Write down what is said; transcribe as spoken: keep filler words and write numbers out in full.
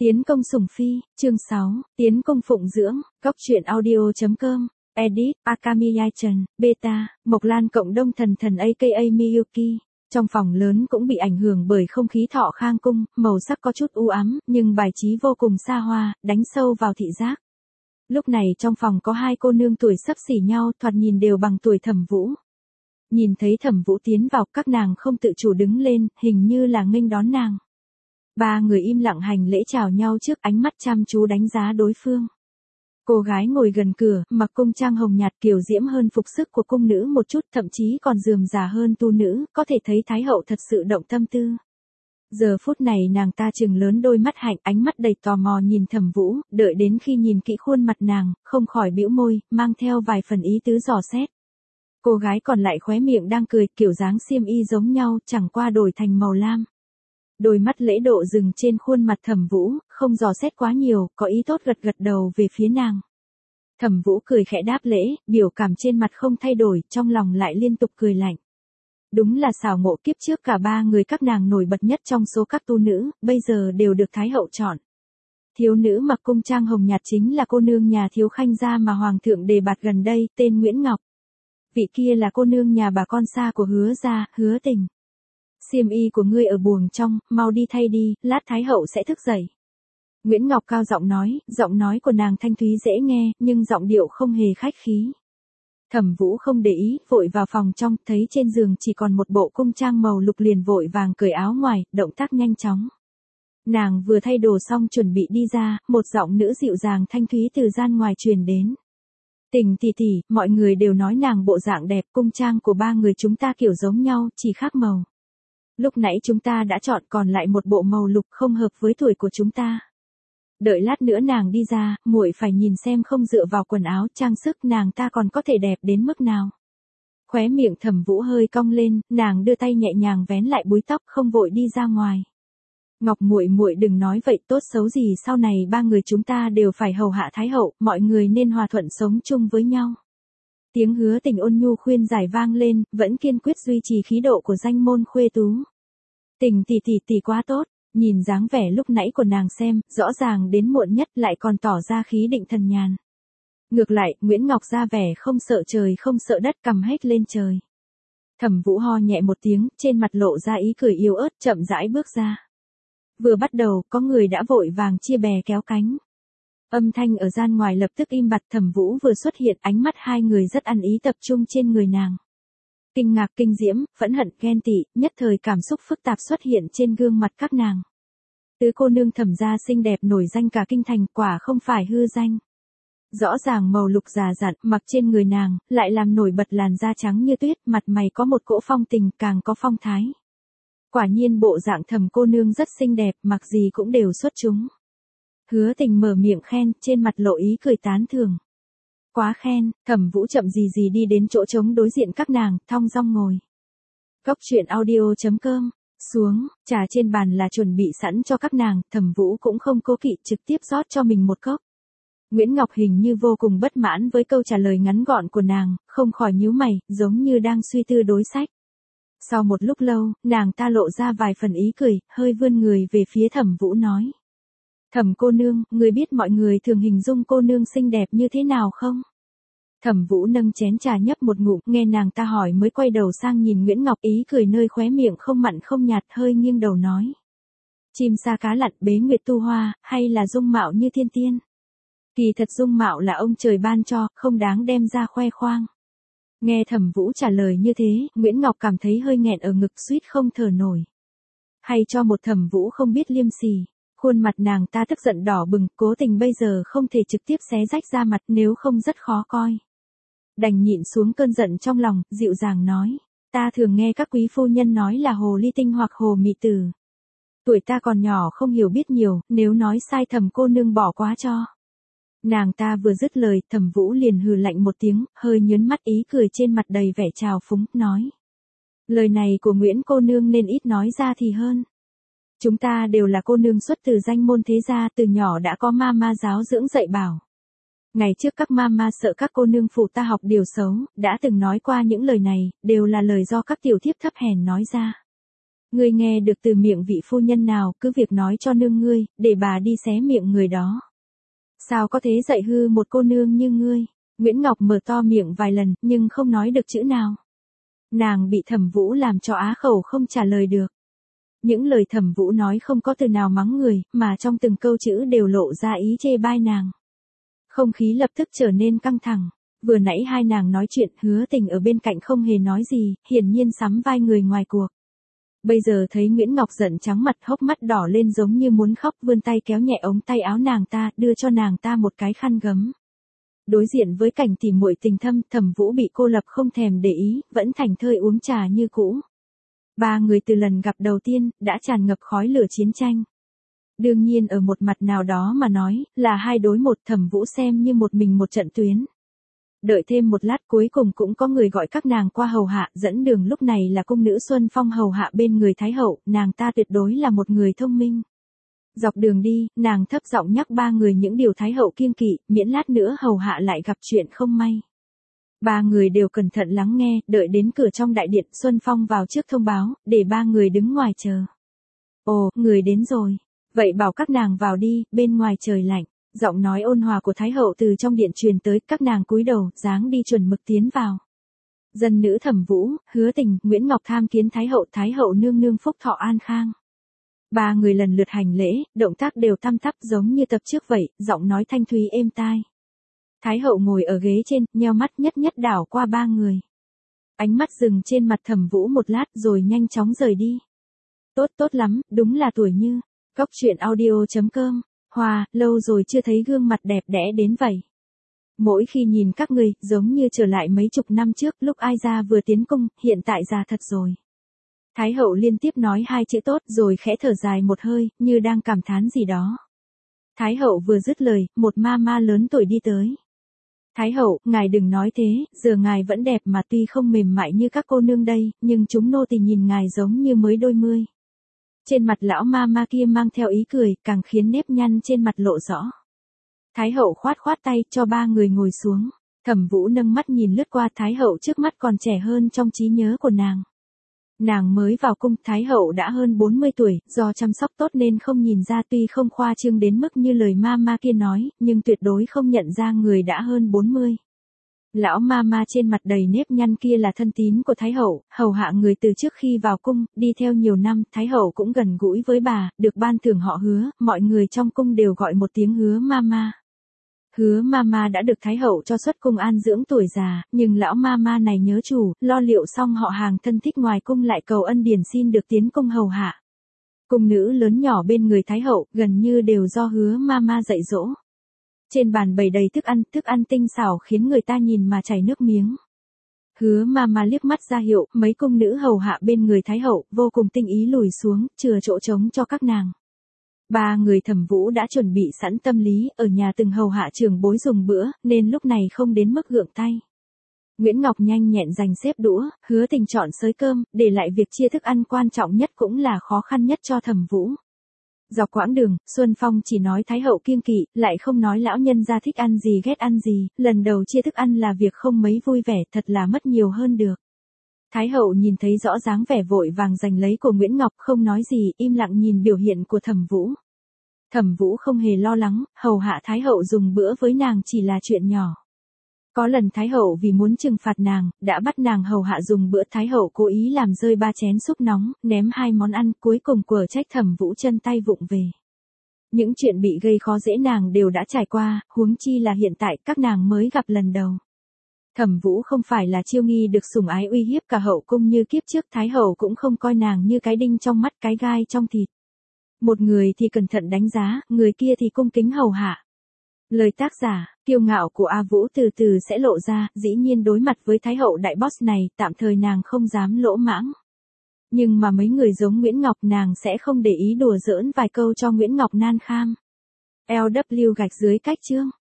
Tiến công sủng phi, chương sáu, Tiến công phụng dưỡng, góc truyện audio.com, edit, Akamiyai-chan, beta, Mộc Lan cộng đông thần thần aka Miyuki. Trong phòng lớn cũng bị ảnh hưởng bởi không khí Thọ Khang cung, màu sắc có chút u ám, nhưng bài trí vô cùng xa hoa, đánh sâu vào thị giác. Lúc này trong phòng có hai cô nương tuổi xấp xỉ nhau, thoạt nhìn đều bằng tuổi Thẩm Vũ. Nhìn thấy Thẩm Vũ tiến vào, các nàng không tự chủ đứng lên, hình như là nghênh đón nàng. Ba người im lặng hành lễ chào nhau trước, ánh mắt chăm chú đánh giá đối phương. Cô gái ngồi gần cửa, mặc cung trang hồng nhạt kiều diễm hơn phục sức của cung nữ một chút, thậm chí còn rườm rà hơn tu nữ, có thể thấy Thái hậu thật sự động tâm tư. Giờ phút này nàng ta trừng lớn đôi mắt hạnh, ánh mắt đầy tò mò nhìn Thẩm Vũ, đợi đến khi nhìn kỹ khuôn mặt nàng, không khỏi bĩu môi, mang theo vài phần ý tứ dò xét. Cô gái còn lại khóe miệng đang cười, kiểu dáng xiêm y giống nhau, chẳng qua đổi thành màu lam. Đôi mắt lễ độ dừng trên khuôn mặt Thẩm Vũ, không dò xét quá nhiều, có ý tốt gật gật đầu về phía nàng. Thẩm Vũ cười khẽ đáp lễ, biểu cảm trên mặt không thay đổi, trong lòng lại liên tục cười lạnh. Đúng là xảo ngộ, kiếp trước cả ba người các nàng nổi bật nhất trong số các tu nữ, bây giờ đều được Thái hậu chọn. Thiếu nữ mặc cung trang hồng nhạt chính là cô nương nhà Thiếu Khanh gia mà Hoàng thượng đề bạt gần đây, tên Nguyễn Ngọc. Vị kia là cô nương nhà bà con xa của Hứa gia, Hứa Tình. Xiêm y của ngươi ở buồng trong, mau đi thay đi, lát Thái hậu sẽ thức dậy. Nguyễn Ngọc cao giọng nói, giọng nói của nàng thanh thúy dễ nghe, nhưng giọng điệu không hề khách khí. Thẩm Vũ không để ý, vội vào phòng trong, thấy trên giường chỉ còn một bộ cung trang màu lục liền vội vàng cởi áo ngoài, động tác nhanh chóng. Nàng vừa thay đồ xong chuẩn bị đi ra, một giọng nữ dịu dàng thanh thúy từ gian ngoài truyền đến. Tình tỷ tỷ, mọi người đều nói nàng bộ dạng đẹp, cung trang của ba người chúng ta kiểu giống nhau, chỉ khác màu. Lúc nãy chúng ta đã chọn còn lại một bộ màu lục không hợp với tuổi của chúng ta. Đợi lát nữa nàng đi ra, muội phải nhìn xem không dựa vào quần áo, trang sức nàng ta còn có thể đẹp đến mức nào. Khóe miệng Thẩm Vũ hơi cong lên, nàng đưa tay nhẹ nhàng vén lại búi tóc, không vội đi ra ngoài. Ngọc muội muội đừng nói vậy, tốt xấu gì sau này ba người chúng ta đều phải hầu hạ Thái hậu, mọi người nên hòa thuận sống chung với nhau. Tiếng Hứa Tình ôn nhu khuyên giải vang lên, vẫn kiên quyết duy trì khí độ của danh môn khuê tú. Tình tỷ tỷ tỷ quá tốt, nhìn dáng vẻ lúc nãy của nàng xem, rõ ràng đến muộn nhất lại còn tỏ ra khí định thần nhàn. Ngược lại, Nguyễn Ngọc ra vẻ không sợ trời không sợ đất, cầm hết lên trời. Thẩm Vũ ho nhẹ một tiếng, trên mặt lộ ra ý cười yếu ớt, chậm rãi bước ra. Vừa bắt đầu, có người đã vội vàng chia bè kéo cánh. Âm thanh ở gian ngoài lập tức im bặt, Thẩm Vũ vừa xuất hiện, ánh mắt hai người rất ăn ý tập trung trên người nàng. Kinh ngạc, kinh diễm, phẫn hận, ghen tị, nhất thời cảm xúc phức tạp xuất hiện trên gương mặt các nàng. Tứ cô nương Thẩm gia xinh đẹp nổi danh cả kinh thành, quả không phải hư danh. Rõ ràng màu lục già dặn, mặc trên người nàng, lại làm nổi bật làn da trắng như tuyết, mặt mày có một cỗ phong tình, càng có phong thái. Quả nhiên bộ dạng Thẩm cô nương rất xinh đẹp, mặc gì cũng đều xuất chúng. Hứa Tình mở miệng khen, trên mặt lộ ý cười tán thưởng. Quá khen, Thẩm Vũ chậm gì gì đi đến chỗ trống đối diện các nàng, thong dong ngồi. Góc truyện audio.com, xuống, trà trên bàn là chuẩn bị sẵn cho các nàng, Thẩm Vũ cũng không cố kỵ, trực tiếp rót cho mình một cốc. Nguyễn Ngọc hình như vô cùng bất mãn với câu trả lời ngắn gọn của nàng, không khỏi nhíu mày, giống như đang suy tư đối sách. Sau một lúc lâu, nàng ta lộ ra vài phần ý cười, hơi vươn người về phía Thẩm Vũ nói. Thẩm cô nương, người biết mọi người thường hình dung cô nương xinh đẹp như thế nào không? Thẩm Vũ nâng chén trà nhấp một ngụm, nghe nàng ta hỏi mới quay đầu sang nhìn Nguyễn Ngọc, ý cười nơi khóe miệng không mặn không nhạt, hơi nghiêng đầu nói. Chim sa cá lặn, bế nguyệt tu hoa, hay là dung mạo như thiên tiên? Kỳ thật dung mạo là ông trời ban cho, không đáng đem ra khoe khoang. Nghe Thẩm Vũ trả lời như thế, Nguyễn Ngọc cảm thấy hơi nghẹn ở ngực, suýt không thở nổi. Hay cho một Thẩm Vũ không biết liêm sỉ. Khuôn mặt nàng ta tức giận đỏ bừng, cố tình bây giờ không thể trực tiếp xé rách ra mặt, nếu không rất khó coi. Đành nhịn xuống cơn giận trong lòng, dịu dàng nói. Ta thường nghe các quý phu nhân nói là hồ ly tinh hoặc hồ mị tử. Tuổi ta còn nhỏ không hiểu biết nhiều, nếu nói sai Thẩm cô nương bỏ quá cho. Nàng ta vừa dứt lời, Thẩm Vũ liền hừ lạnh một tiếng, hơi nhớn mắt, ý cười trên mặt đầy vẻ trào phúng, nói. Lời này của Nguyễn cô nương nên ít nói ra thì hơn. Chúng ta đều là cô nương xuất từ danh môn thế gia, từ nhỏ đã có ma ma giáo dưỡng dạy bảo. Ngày trước các ma ma sợ các cô nương phụ ta học điều xấu, đã từng nói qua những lời này, đều là lời do các tiểu thiếp thấp hèn nói ra. Ngươi nghe được từ miệng vị phu nhân nào, cứ việc nói cho nương ngươi, để bà đi xé miệng người đó. Sao có thế dạy hư một cô nương như ngươi? Nguyễn Ngọc mở to miệng vài lần, nhưng không nói được chữ nào. Nàng bị Thẩm Vũ làm cho á khẩu không trả lời được. Những lời Thẩm Vũ nói không có từ nào mắng người, mà trong từng câu chữ đều lộ ra ý chê bai nàng. Không khí lập tức trở nên căng thẳng. Vừa nãy hai nàng nói chuyện, Hứa Tình ở bên cạnh không hề nói gì, hiển nhiên sắm vai người ngoài cuộc. Bây giờ thấy Nguyễn Ngọc giận trắng mặt, hốc mắt đỏ lên giống như muốn khóc, vươn tay kéo nhẹ ống tay áo nàng ta, đưa cho nàng ta một cái khăn gấm. Đối diện với cảnh tỉ muội tình thâm, Thẩm Vũ bị cô lập không thèm để ý, vẫn thảnh thơi uống trà như cũ. Ba người từ lần gặp đầu tiên, đã tràn ngập khói lửa chiến tranh. Đương nhiên ở một mặt nào đó mà nói, là hai đối một, Thẩm Vũ xem như một mình một trận tuyến. Đợi thêm một lát cuối cùng cũng có người gọi các nàng qua hầu hạ, dẫn đường lúc này là cung nữ Xuân Phong hầu hạ bên người Thái Hậu, nàng ta tuyệt đối là một người thông minh. Dọc đường đi, nàng thấp giọng nhắc ba người những điều Thái Hậu kiêng kỵ, miễn lát nữa hầu hạ lại gặp chuyện không may. Ba người đều cẩn thận lắng nghe, đợi đến cửa trong đại điện, Xuân Phong vào trước thông báo, để ba người đứng ngoài chờ. Ồ, người đến rồi. Vậy bảo các nàng vào đi, bên ngoài trời lạnh. Giọng nói ôn hòa của Thái Hậu từ trong điện truyền tới, các nàng cúi đầu, dáng đi chuẩn mực tiến vào. Dân nữ Thẩm Vũ, Hứa Tình, Nguyễn Ngọc tham kiến Thái Hậu, Thái Hậu nương nương phúc thọ an khang. Ba người lần lượt hành lễ, động tác đều tăm tắp giống như tập trước vậy, giọng nói thanh thúy êm tai. Thái Hậu ngồi ở ghế trên, nheo mắt nhất nhất đảo qua ba người. Ánh mắt dừng trên mặt Thẩm Vũ một lát rồi nhanh chóng rời đi. Tốt tốt lắm, đúng là tuổi như. Cóc truyện audio chấm com. Hòa, lâu rồi chưa thấy gương mặt đẹp đẽ đến vậy. Mỗi khi nhìn các người, giống như trở lại mấy chục năm trước, lúc ai ra vừa tiến cung, hiện tại già thật rồi. Thái Hậu liên tiếp nói hai chữ tốt rồi khẽ thở dài một hơi, như đang cảm thán gì đó. Thái Hậu vừa dứt lời, một ma ma lớn tuổi đi tới. Thái Hậu, ngài đừng nói thế, giờ ngài vẫn đẹp mà tuy không mềm mại như các cô nương đây, nhưng chúng nô tỳ nhìn ngài giống như mới đôi mươi. Trên mặt lão ma ma kia mang theo ý cười, càng khiến nếp nhăn trên mặt lộ rõ. Thái Hậu khoát khoát tay cho ba người ngồi xuống. Thẩm Vũ nâng mắt nhìn lướt qua, Thái Hậu trước mắt còn trẻ hơn trong trí nhớ của nàng. Nàng mới vào cung, Thái Hậu đã hơn bốn mươi tuổi, do chăm sóc tốt nên không nhìn ra, tuy không khoa trương đến mức như lời ma ma kia nói, nhưng tuyệt đối không nhận ra người đã hơn bốn mươi. Lão ma ma trên mặt đầy nếp nhăn kia là thân tín của Thái Hậu, hầu hạ người từ trước khi vào cung, đi theo nhiều năm, Thái Hậu cũng gần gũi với bà, được ban thưởng họ Hứa, mọi người trong cung đều gọi một tiếng Hứa ma ma. Hứa ma ma đã được Thái Hậu cho xuất cung an dưỡng tuổi già, nhưng lão ma ma này nhớ chủ, lo liệu xong họ hàng thân thích ngoài cung lại cầu ân điển xin được tiến cung hầu hạ. Cung nữ lớn nhỏ bên người Thái Hậu, gần như đều do Hứa ma ma dạy dỗ. Trên bàn bày đầy thức ăn, thức ăn tinh xảo khiến người ta nhìn mà chảy nước miếng. Hứa ma ma liếc mắt ra hiệu, mấy cung nữ hầu hạ bên người Thái Hậu, vô cùng tinh ý lùi xuống, chừa chỗ trống cho các nàng. Ba người Thẩm Vũ đã chuẩn bị sẵn tâm lý, ở nhà từng hầu hạ trưởng bối dùng bữa, nên lúc này không đến mức gượng tay. Nguyễn Ngọc nhanh nhẹn giành xếp đũa, Hứa Tình chọn xới cơm, để lại việc chia thức ăn quan trọng nhất cũng là khó khăn nhất cho Thẩm Vũ. Dọc quãng đường, Xuân Phong chỉ nói Thái Hậu kiêng kỵ, lại không nói lão nhân gia thích ăn gì ghét ăn gì, lần đầu chia thức ăn là việc không mấy vui vẻ, thật là mất nhiều hơn được. Thái Hậu nhìn thấy rõ dáng vẻ vội vàng giành lấy của Nguyễn Ngọc, không nói gì, im lặng nhìn biểu hiện của Thẩm Vũ. Thẩm Vũ không hề lo lắng, hầu hạ Thái Hậu dùng bữa với nàng chỉ là chuyện nhỏ. Có lần Thái Hậu vì muốn trừng phạt nàng, đã bắt nàng hầu hạ dùng bữa, Thái Hậu cố ý làm rơi ba chén súp nóng, ném hai món ăn, cuối cùng quở trách Thẩm Vũ chân tay vụng về. Những chuyện bị gây khó dễ nàng đều đã trải qua, huống chi là hiện tại các nàng mới gặp lần đầu. Thẩm Vũ không phải là chiêu nghi được sủng ái uy hiếp cả hậu cung như kiếp trước, Thái Hậu cũng không coi nàng như cái đinh trong mắt, cái gai trong thịt. Một người thì cẩn thận đánh giá, người kia thì cung kính hầu hạ. Lời tác giả, kiêu ngạo của A Vũ từ từ sẽ lộ ra, dĩ nhiên đối mặt với Thái Hậu đại boss này, tạm thời nàng không dám lỗ mãng. Nhưng mà mấy người giống Nguyễn Ngọc nàng sẽ không để ý đùa giỡn vài câu cho Nguyễn Ngọc nan kham. lờ vê kép gạch dưới cách chương.